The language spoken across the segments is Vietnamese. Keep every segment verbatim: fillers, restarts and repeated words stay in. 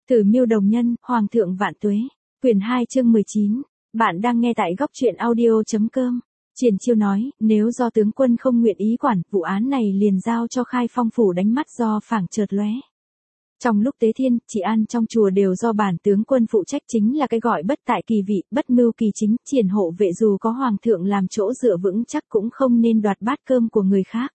Tử Miêu Đồng Nhân, Hoàng thượng vạn tuế. Quyển hai chương mười chín. Bạn đang nghe tại góc truyện audio.com. Triển Chiêu nói, nếu do tướng quân không nguyện ý quản, vụ án này liền giao cho Khai Phong phủ đánh mắt do phảng chợt lóe. Trong lúc tế thiên, chỉ an trong chùa đều do bản tướng quân phụ trách, chính là cái gọi bất tại kỳ vị, bất mưu kỳ chính, triển hộ vệ dù có hoàng thượng làm chỗ dựa vững chắc cũng không nên đoạt bát cơm của người khác.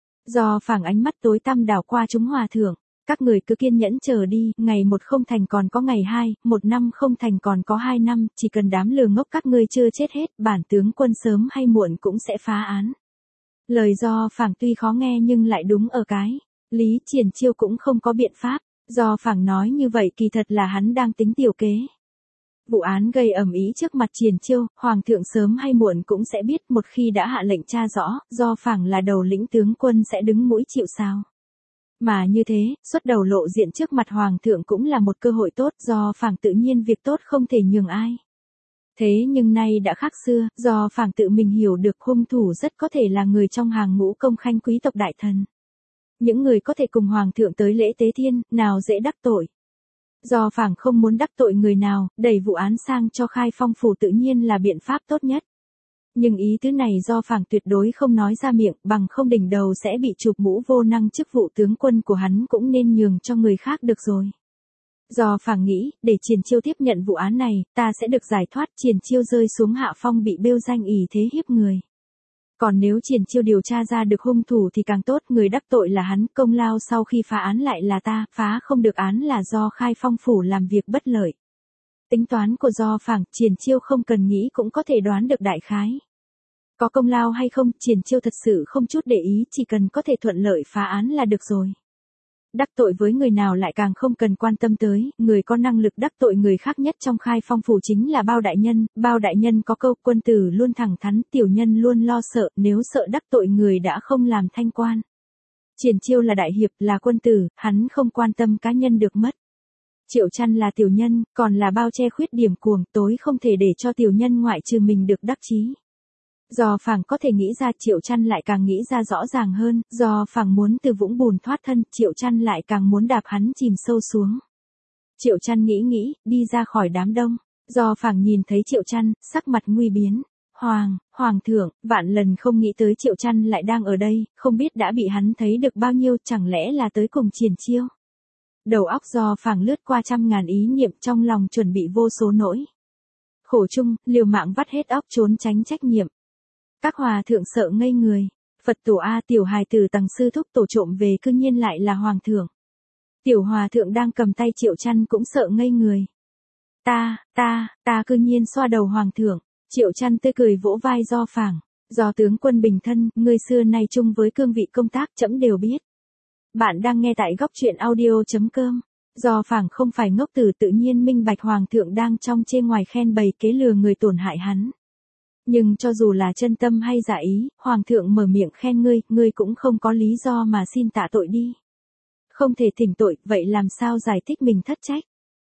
Do phảng ánh mắt tối tăm đảo qua chúng hòa thượng. Các người cứ kiên nhẫn chờ đi, ngày một không thành còn có ngày hai, một năm không thành còn có hai năm, chỉ cần đám lừa ngốc các ngươi chưa chết hết, bản tướng quân sớm hay muộn cũng sẽ phá án. Lời do phảng tuy khó nghe nhưng lại đúng ở cái. Lý Triển Chiêu cũng không có biện pháp, do phảng nói như vậy kỳ thật là hắn đang tính tiểu kế. Vụ án gây ầm ĩ trước mặt Triển Chiêu, hoàng thượng sớm hay muộn cũng sẽ biết, một khi đã hạ lệnh tra rõ, do phảng là đầu lĩnh tướng quân sẽ đứng mũi chịu sào. Mà như thế, xuất đầu lộ diện trước mặt hoàng thượng cũng là một cơ hội tốt, do phảng tự nhiên việc tốt không thể nhường ai. Thế nhưng nay đã khác xưa, do phảng tự mình hiểu được hung thủ rất có thể là người trong hàng ngũ công khanh quý tộc đại thần. Những người có thể cùng hoàng thượng tới lễ tế thiên, nào dễ đắc tội. Do phảng không muốn đắc tội người nào, đẩy vụ án sang cho Khai Phong phủ tự nhiên là biện pháp tốt nhất. Nhưng ý tứ này do phảng tuyệt đối không nói ra miệng, bằng không đỉnh đầu sẽ bị chụp mũ vô năng, chức vụ tướng quân của hắn cũng nên nhường cho người khác được rồi. Do phảng nghĩ, để Triển Chiêu tiếp nhận vụ án này, ta sẽ được giải thoát. Triển Chiêu rơi xuống hạ phong bị bêu danh ỷ thế hiếp người. Còn nếu Triển Chiêu điều tra ra được hung thủ thì càng tốt, người đắc tội là hắn, công lao sau khi phá án lại là ta, phá không được án là do Khai Phong phủ làm việc bất lợi. Tính toán của do phảng, Triển Chiêu không cần nghĩ cũng có thể đoán được đại khái. Có công lao hay không, Triển Chiêu thật sự không chút để ý, chỉ cần có thể thuận lợi phá án là được rồi. Đắc tội với người nào lại càng không cần quan tâm tới, người có năng lực đắc tội người khác nhất trong Khai Phong phủ chính là Bao đại nhân. Bao đại nhân có câu, quân tử luôn thẳng thắn, tiểu nhân luôn lo sợ, nếu sợ đắc tội người đã không làm thanh quan. Triển Chiêu là đại hiệp, là quân tử, hắn không quan tâm cá nhân được mất. Triệu Chăn là tiểu nhân, còn là Bao che khuyết điểm cuồng, tối không thể để cho tiểu nhân ngoại trừ mình được đắc chí. Do phảng có thể nghĩ ra, Triệu Chăn lại càng nghĩ ra rõ ràng hơn, do phảng muốn từ vũng bùn thoát thân, Triệu Chăn lại càng muốn đạp hắn chìm sâu xuống. Triệu Chăn nghĩ nghĩ, đi ra khỏi đám đông, do phảng nhìn thấy Triệu Chăn, sắc mặt nguy biến. Hoàng, Hoàng thượng, vạn lần không nghĩ tới Triệu Chăn lại đang ở đây, không biết đã bị hắn thấy được bao nhiêu, chẳng lẽ là tới cùng Triển Chiêu. Đầu óc do phảng lướt qua trăm ngàn ý niệm, trong lòng chuẩn bị vô số nỗi khổ chung, liều mạng vắt hết óc trốn tránh trách nhiệm. Các hòa thượng sợ ngây người. Phật tổ A, tiểu hài tử tầng sư thúc tổ trộm về cư nhiên lại là hoàng thượng. Tiểu hòa thượng đang cầm tay Triệu Chăn cũng sợ ngây người. Ta, ta, ta cư nhiên xoa đầu hoàng thượng. Triệu Chăn tươi cười vỗ vai do phảng. Do tướng quân bình thân, ngươi xưa nay chung với cương vị công tác trẫm đều biết. Bạn đang nghe tại góc truyện audio.com. Do phảng không phải ngốc tử, tự nhiên minh bạch hoàng thượng đang trong chê ngoài khen bày kế lừa người tổn hại hắn. Nhưng cho dù là chân tâm hay giả ý, hoàng thượng mở miệng khen ngươi, ngươi cũng không có lý do mà xin tạ tội đi. Không thể thỉnh tội, vậy làm sao giải thích mình thất trách?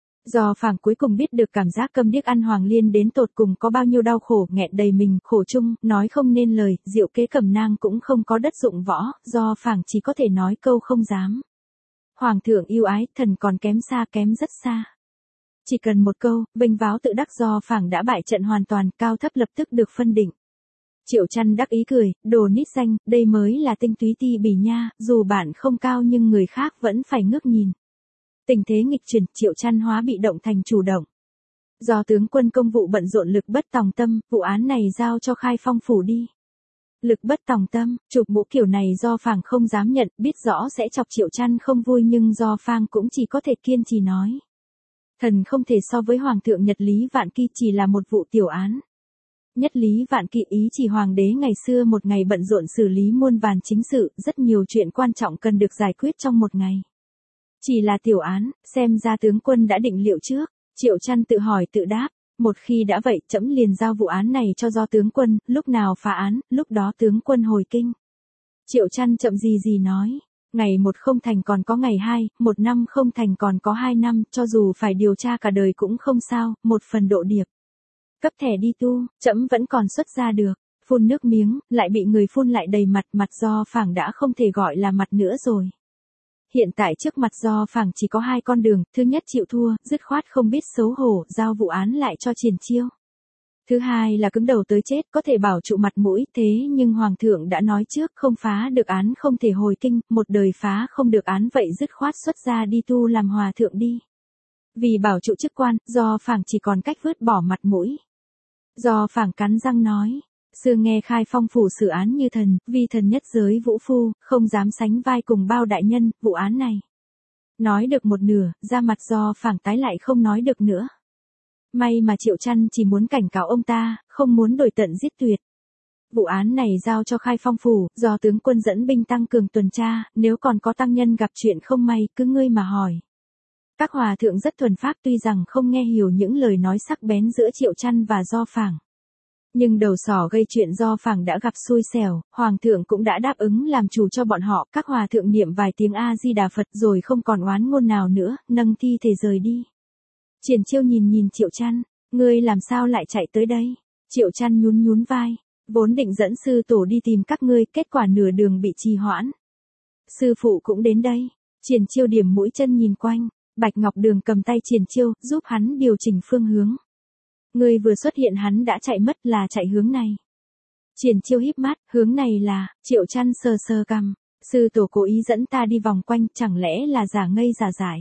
Do phảng cuối cùng biết được cảm giác câm điếc ăn hoàng liên đến tột cùng có bao nhiêu đau khổ, nghẹn đầy mình, khổ chung, nói không nên lời, diệu kế cẩm nang cũng không có đất dụng võ, do phảng chỉ có thể nói câu không dám. Hoàng thượng yêu ái, thần còn kém xa, kém rất xa. Chỉ cần một câu, vênh váo tự đắc, do phảng đã bại trận hoàn toàn, cao thấp lập tức được phân định. Triệu Chăn đắc ý cười, đồ nít danh, đây mới là tinh túy ti bỉ nha, dù bạn không cao nhưng người khác vẫn phải ngước nhìn. Tình thế nghịch chuyển, Triệu Chăn hóa bị động thành chủ động. Do tướng quân công vụ bận rộn, lực bất tòng tâm, vụ án này giao cho Khai Phong phủ đi. Lực bất tòng tâm, chụp mũ kiểu này do phảng không dám nhận, biết rõ sẽ chọc Triệu Chăn không vui nhưng do phang cũng chỉ có thể kiên trì nói. Thần không thể so với hoàng thượng Nhật Lý Vạn Kỳ, chỉ là một vụ tiểu án. Nhất Lý Vạn Kỳ ý chỉ hoàng đế ngày xưa một ngày bận rộn xử lý muôn vàn chính sự, rất nhiều chuyện quan trọng cần được giải quyết trong một ngày. Chỉ là tiểu án, xem ra tướng quân đã định liệu trước. Triệu Chăn tự hỏi tự đáp, một khi đã vậy, trẫm liền giao vụ án này cho do tướng quân, lúc nào phá án, lúc đó tướng quân hồi kinh. Triệu Chăn chậm gì gì nói. Ngày một không thành còn có ngày hai, một năm không thành còn có hai năm, cho dù phải điều tra cả đời cũng không sao, một phần độ điệp. Cấp thẻ đi tu, trẫm vẫn còn xuất ra được. Phun nước miếng, lại bị người phun lại đầy mặt, mặt do phảng đã không thể gọi là mặt nữa rồi. Hiện tại trước mặt Do Phảng chỉ có hai con đường, thứ nhất chịu thua, dứt khoát không biết xấu hổ, giao vụ án lại cho Triển Chiêu. Thứ hai là cứng đầu tới chết, có thể bảo trụ mặt mũi, thế nhưng Hoàng thượng đã nói trước không phá được án không thể hồi kinh, một đời phá không được án vậy dứt khoát xuất ra đi tu làm hòa thượng đi. Vì bảo trụ chức quan, Do Phảng chỉ còn cách vứt bỏ mặt mũi. Do Phảng cắn răng nói, xưa nghe Khai Phong phủ xử án như thần, vi thần nhất giới vũ phu, không dám sánh vai cùng bao đại nhân, vụ án này. Nói được một nửa, da mặt Do Phảng tái lại không nói được nữa. May mà Triệu Trăn chỉ muốn cảnh cáo ông ta, không muốn đổi tận giết tuyệt. Vụ án này giao cho Khai Phong phủ, do tướng quân dẫn binh tăng cường tuần tra, nếu còn có tăng nhân gặp chuyện không may, cứ ngươi mà hỏi. Các hòa thượng rất thuần pháp tuy rằng không nghe hiểu những lời nói sắc bén giữa Triệu Trăn và Do Phảng. Nhưng đầu sỏ gây chuyện Do Phảng đã gặp xui xẻo, Hoàng thượng cũng đã đáp ứng làm chủ cho bọn họ, các hòa thượng niệm vài tiếng A-di-đà Phật rồi không còn oán ngôn nào nữa, nâng thi thể rời đi. Triển Chiêu nhìn nhìn Triệu Trăn, ngươi làm sao lại chạy tới đây? Triệu Trăn nhún nhún vai, vốn định dẫn sư tổ đi tìm các ngươi, kết quả nửa đường bị trì hoãn. Sư phụ cũng đến đây. Triển Chiêu điểm mũi chân nhìn quanh, Bạch Ngọc Đường cầm tay Triển Chiêu, giúp hắn điều chỉnh phương hướng. Ngươi vừa xuất hiện hắn đã chạy mất, là chạy hướng này. Triển Chiêu híp mắt, hướng này là, Triệu Trăn sờ sờ cằm, sư tổ cố ý dẫn ta đi vòng quanh, chẳng lẽ là giả ngây giả dại.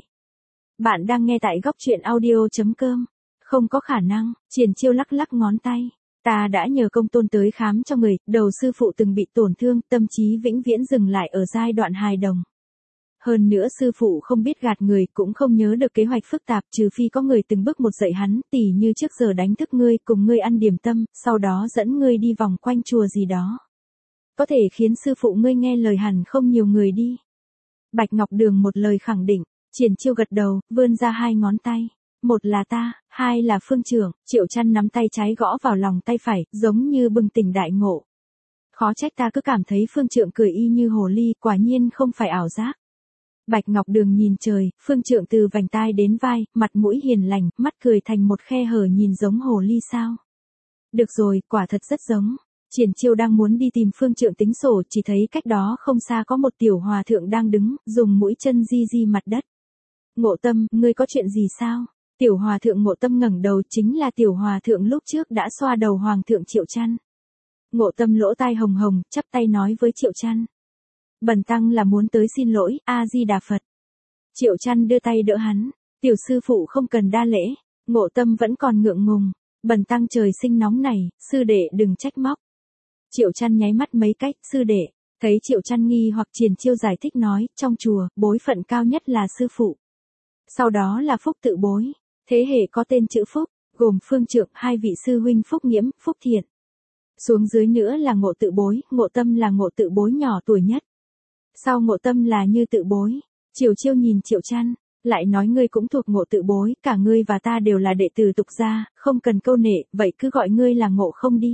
Bạn đang nghe tại góc truyện audio chấm com. Không có khả năng, Triển Chiêu lắc lắc ngón tay. Ta đã nhờ công tôn tới khám cho người, đầu sư phụ từng bị tổn thương, tâm trí vĩnh viễn dừng lại ở giai đoạn hài đồng. Hơn nữa sư phụ không biết gạt người, cũng không nhớ được kế hoạch phức tạp, trừ phi có người từng bước một dạy hắn, tỉ như trước giờ đánh thức ngươi, cùng ngươi ăn điểm tâm, sau đó dẫn ngươi đi vòng quanh chùa gì đó. Có thể khiến sư phụ ngươi nghe lời hẳn không nhiều người đi. Bạch Ngọc Đường một lời khẳng định. Triển Chiêu gật đầu, vươn ra hai ngón tay. Một là ta, hai là Phương trưởng. Triệu Trăn nắm tay trái gõ vào lòng tay phải, giống như bừng tỉnh đại ngộ. Khó trách ta cứ cảm thấy Phương Trượng cười y như hồ ly, quả nhiên không phải ảo giác. Bạch Ngọc Đường nhìn trời, Phương Trượng từ vành tai đến vai, mặt mũi hiền lành, mắt cười thành một khe hở nhìn giống hồ ly sao. Được rồi, quả thật rất giống. Triển Chiêu đang muốn đi tìm Phương Trượng tính sổ, chỉ thấy cách đó không xa có một tiểu hòa thượng đang đứng, dùng mũi chân di di mặt đất. Ngộ Tâm, ngươi có chuyện gì sao? Tiểu hòa thượng Ngộ Tâm ngẩng đầu, chính là tiểu hòa thượng lúc trước đã xoa đầu Hoàng thượng Triệu Trăn. Ngộ Tâm lỗ tai hồng hồng, chắp tay nói với Triệu Trăn. Bần tăng là muốn tới xin lỗi, A-di-đà Phật. Triệu Trăn đưa tay đỡ hắn, tiểu sư phụ không cần đa lễ. Ngộ Tâm vẫn còn ngượng ngùng, bần tăng trời sinh nóng này, sư đệ đừng trách móc. Triệu Trăn nháy mắt mấy cách, sư đệ. Thấy Triệu Trăn nghi hoặc Triển Chiêu giải thích nói, trong chùa, bối phận cao nhất là sư phụ. Sau đó là Phúc tự bối, thế hệ có tên chữ Phúc, gồm Phương Trượng, hai vị sư huynh Phúc Nghiễm, Phúc Thiện. Xuống dưới nữa là Ngộ tự bối, Ngộ Tâm là Ngộ tự bối nhỏ tuổi nhất. Sau Ngộ Tâm là Như tự bối. Triển Chiêu nhìn Triệu Trăn, lại nói ngươi cũng thuộc Ngộ tự bối, cả ngươi và ta đều là đệ tử tục gia, không cần câu nệ, vậy cứ gọi ngươi là Ngộ không đi.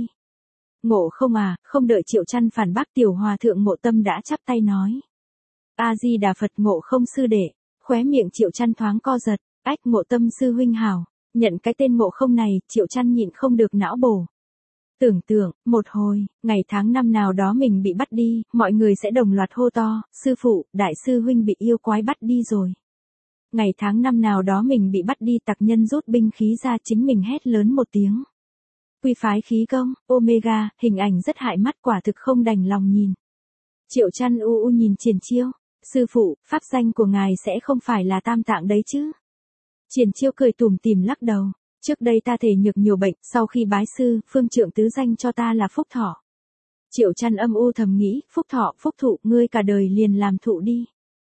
Ngộ không à, không đợi Triệu Trăn phản bác tiểu hòa thượng Ngộ Tâm đã chắp tay nói. A-di-đà Phật, Ngộ không sư đệ. Khóe miệng Triệu Trăn thoáng co giật, ách Ngộ Tâm sư huynh hảo, nhận cái tên Ngộ không này, Triệu Trăn nhịn không được não bổ. Tưởng tượng, một hồi, ngày tháng năm nào đó mình bị bắt đi, mọi người sẽ đồng loạt hô to, sư phụ, đại sư huynh bị yêu quái bắt đi rồi. Ngày tháng năm nào đó mình bị bắt đi, tặc nhân rút binh khí ra, chính mình hét lớn một tiếng. Quy phái khí công, Omega, hình ảnh rất hại mắt, quả thực không đành lòng nhìn. Triệu Trăn u u nhìn Triển Chiêu. Sư phụ, pháp danh của ngài sẽ không phải là Tam Tạng đấy chứ? Triển Chiêu cười tủm tỉm lắc đầu. Trước đây ta thể nhược nhiều bệnh, sau khi bái sư, Phương Trượng tứ danh cho ta là Phúc Thọ. Triệu Trăn âm u thầm nghĩ, Phúc Thọ, Phúc Thụ, ngươi cả đời liền làm thụ đi.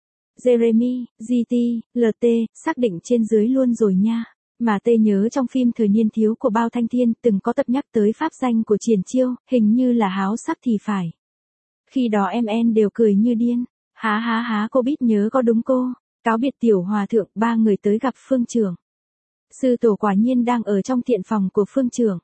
Jeremy, giê tê, lờ tê, xác định trên dưới luôn rồi nha. Mà tê nhớ trong phim Thời niên thiếu của Bao Thanh Thiên từng có tập nhắc tới pháp danh của Triển Chiêu, hình như là Háo Sắc thì phải. Khi đó em en đều cười như điên. Há há há, cô biết nhớ có đúng cô. Cáo biệt tiểu hòa thượng, ba người tới gặp Phương trưởng. Sư tổ quả nhiên đang ở trong thiện phòng của Phương trưởng.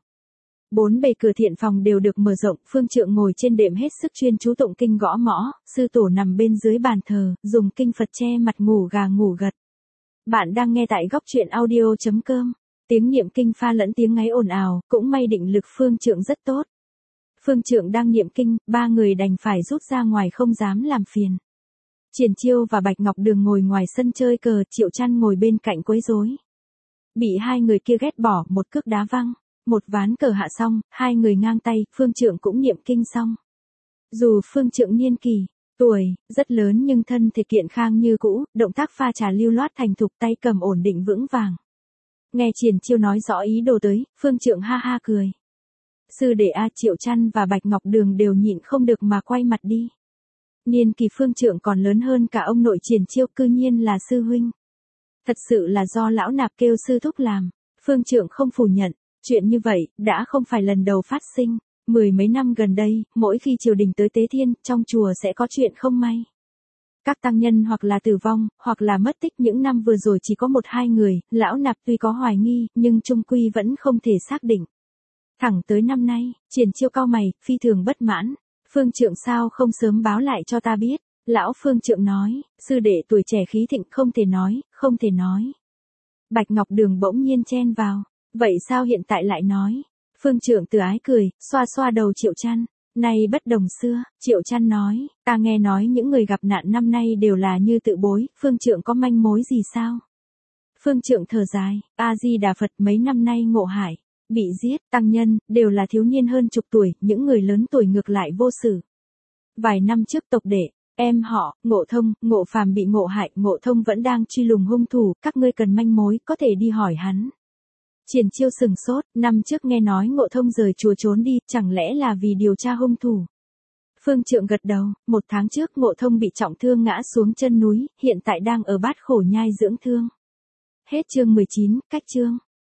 Bốn bề cửa thiện phòng đều được mở rộng, Phương Trượng ngồi trên đệm hết sức chuyên chú tụng kinh gõ mõ, sư tổ nằm bên dưới bàn thờ, dùng kinh Phật che mặt ngủ gà ngủ gật. Bạn đang nghe tại góc truyện audio chấm com. Tiếng niệm kinh pha lẫn tiếng ngáy ồn ào, cũng may định lực Phương Trượng rất tốt. Phương Trượng đang niệm kinh, ba người đành phải rút ra ngoài không dám làm phiền. Triển Chiêu và Bạch Ngọc Đường ngồi ngoài sân chơi cờ, Triệu Trăn ngồi bên cạnh quấy rối. Bị hai người kia ghét bỏ, một cước đá văng, một ván cờ hạ xong, hai người ngang tay, Phương Trượng cũng niệm kinh xong. Dù Phương Trượng niên kỳ, tuổi, rất lớn nhưng thân thể kiện khang như cũ, động tác pha trà lưu loát thành thục, tay cầm ổn định vững vàng. Nghe Triển Chiêu nói rõ ý đồ tới, Phương Trượng ha ha cười. Sư đệ A, Triệu Trăn và Bạch Ngọc Đường đều nhịn không được mà quay mặt đi. Niên kỳ Phương Trượng còn lớn hơn cả ông nội Triển Chiêu, cư nhiên là sư huynh. Thật sự là do lão nạp kêu sư thúc làm. Phương Trượng không phủ nhận, chuyện như vậy đã không phải lần đầu phát sinh. Mười mấy năm gần đây, mỗi khi triều đình tới tế thiên, trong chùa sẽ có chuyện không may. Các tăng nhân hoặc là tử vong, hoặc là mất tích. Những năm vừa rồi chỉ có một hai người, lão nạp tuy có hoài nghi, nhưng chung quy vẫn không thể xác định. Thẳng tới năm nay, Triển Chiêu cau mày, phi thường bất mãn. Phương Trượng sao không sớm báo lại cho ta biết? Lão Phương Trượng nói, sư đệ tuổi trẻ khí thịnh, không thể nói, không thể nói. Bạch Ngọc Đường bỗng nhiên chen vào, vậy sao hiện tại lại nói? Phương Trượng từ ái cười, xoa xoa đầu Triệu Trăn, nay bất đồng xưa. Triệu Trăn nói, ta nghe nói những người gặp nạn năm nay đều là như tự bối, Phương Trượng có manh mối gì sao? Phương Trượng thở dài, A Di Đà Phật, mấy năm nay ngộ hại, bị giết, tăng nhân, đều là thiếu niên hơn chục tuổi, những người lớn tuổi ngược lại vô xử. Vài năm trước tộc đệ, em họ, Ngộ Thông, Ngộ Phàm bị ngộ hại, Ngộ Thông vẫn đang truy lùng hung thủ, các ngươi cần manh mối, có thể đi hỏi hắn. Triển Chiêu sừng sốt, năm trước nghe nói Ngộ Thông rời chùa trốn đi, chẳng lẽ là vì điều tra hung thủ? Phương Trượng gật đầu, một tháng trước Ngộ Thông bị trọng thương ngã xuống chân núi, hiện tại đang ở Bát Khổ Nhai dưỡng thương. Hết chương mười chín, cách chương.